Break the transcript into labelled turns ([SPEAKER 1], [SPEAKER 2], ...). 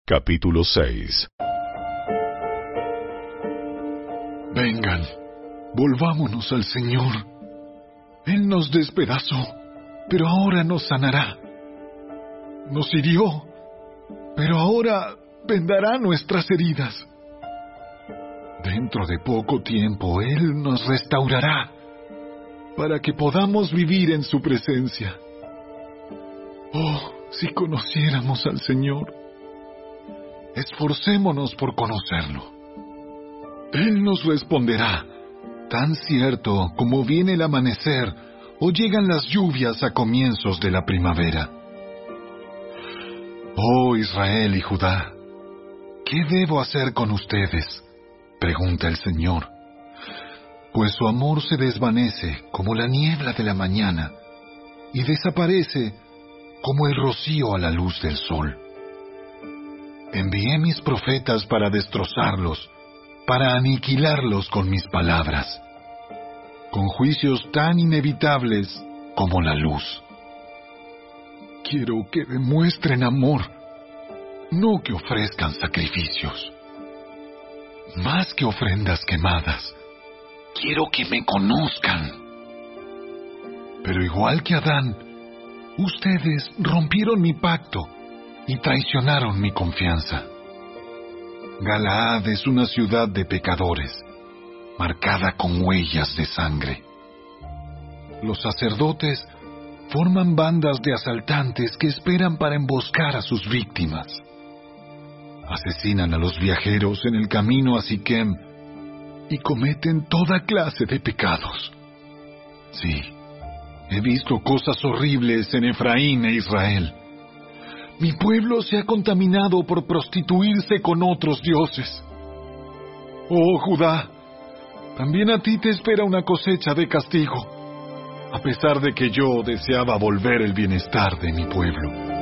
[SPEAKER 1] Capítulo 6.
[SPEAKER 2] Vengan, volvámonos al Señor. Él nos despedazó, pero ahora nos sanará. Nos hirió, pero ahora vendará nuestras heridas. Dentro de poco tiempo Él nos restaurará, para que podamos vivir en su presencia. Oh, si conociéramos al Señor. Esforcémonos por conocerlo. Él nos responderá, tan cierto como viene el amanecer o llegan las lluvias a comienzos de la primavera. Oh Israel y Judá, ¿qué debo hacer con ustedes?, pregunta el Señor. Pues su amor se desvanece como la niebla de la mañana y desaparece como el rocío a la luz del sol. Envié mis profetas para destrozarlos, para aniquilarlos con mis palabras, con juicios tan inevitables como la luz. Quiero que demuestren amor, no que ofrezcan sacrificios. Más que ofrendas quemadas, quiero que me conozcan. Pero igual que Adán, ustedes rompieron mi pacto y traicionaron mi confianza. Galaad es una ciudad de pecadores, marcada con huellas de sangre. Los sacerdotes forman bandas de asaltantes que esperan para emboscar a sus víctimas. Asesinan a los viajeros en el camino a Siquem y cometen toda clase de pecados. Sí, he visto cosas horribles en Efraín e Israel. Mi pueblo se ha contaminado por prostituirse con otros dioses. Oh Judá, también a ti te espera una cosecha de castigo, a pesar de que yo deseaba volver el bienestar de mi pueblo.